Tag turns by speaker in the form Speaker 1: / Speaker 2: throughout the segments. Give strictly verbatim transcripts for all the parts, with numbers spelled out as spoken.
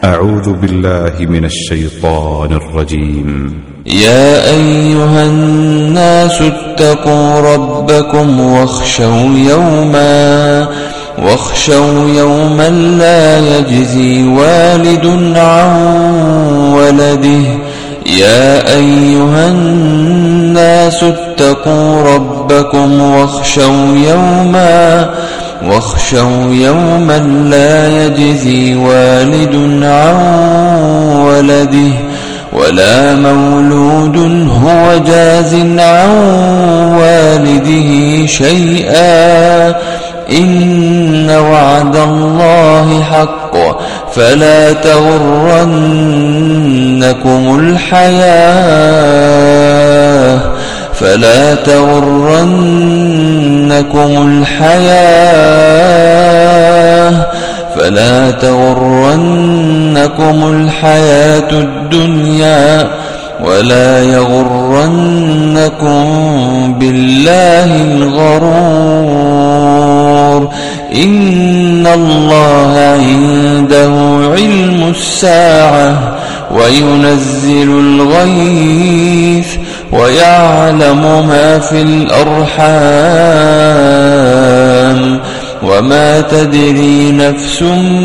Speaker 1: أعوذ بالله من الشيطان الرجيم.
Speaker 2: يا أيها الناس اتقوا ربكم واخشوا يوما واخشوا يوما لا يجزي والد عن ولده يا أيها الناس اتقوا ربكم واخشوا يوما واخشوا يوما لا يجزي والد عن ولده ولا مولود هو جاز عن والده شيئا إن وعد الله حق فلا تغرنكم الحياة فلا تغرنكم الحياة فلا تغرنكم الحياة الدنيا ولا يغرنكم بالله الغرور إن الله عنده علم الساعة وينزل الغيث ويعلم ما في الأرحام وما تدري نفس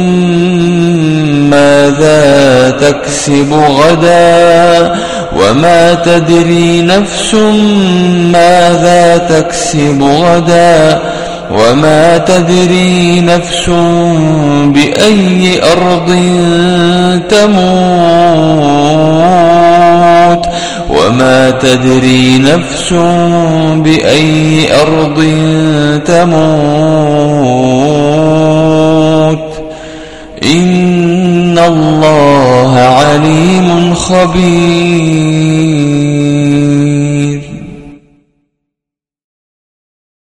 Speaker 2: ماذا تكسب غدا وما تدري نفس ماذا تكسب غدا وما تدري نفس بأي أرض تموت وما تدري نفس بأي أرض تموت إن الله عليم خبير.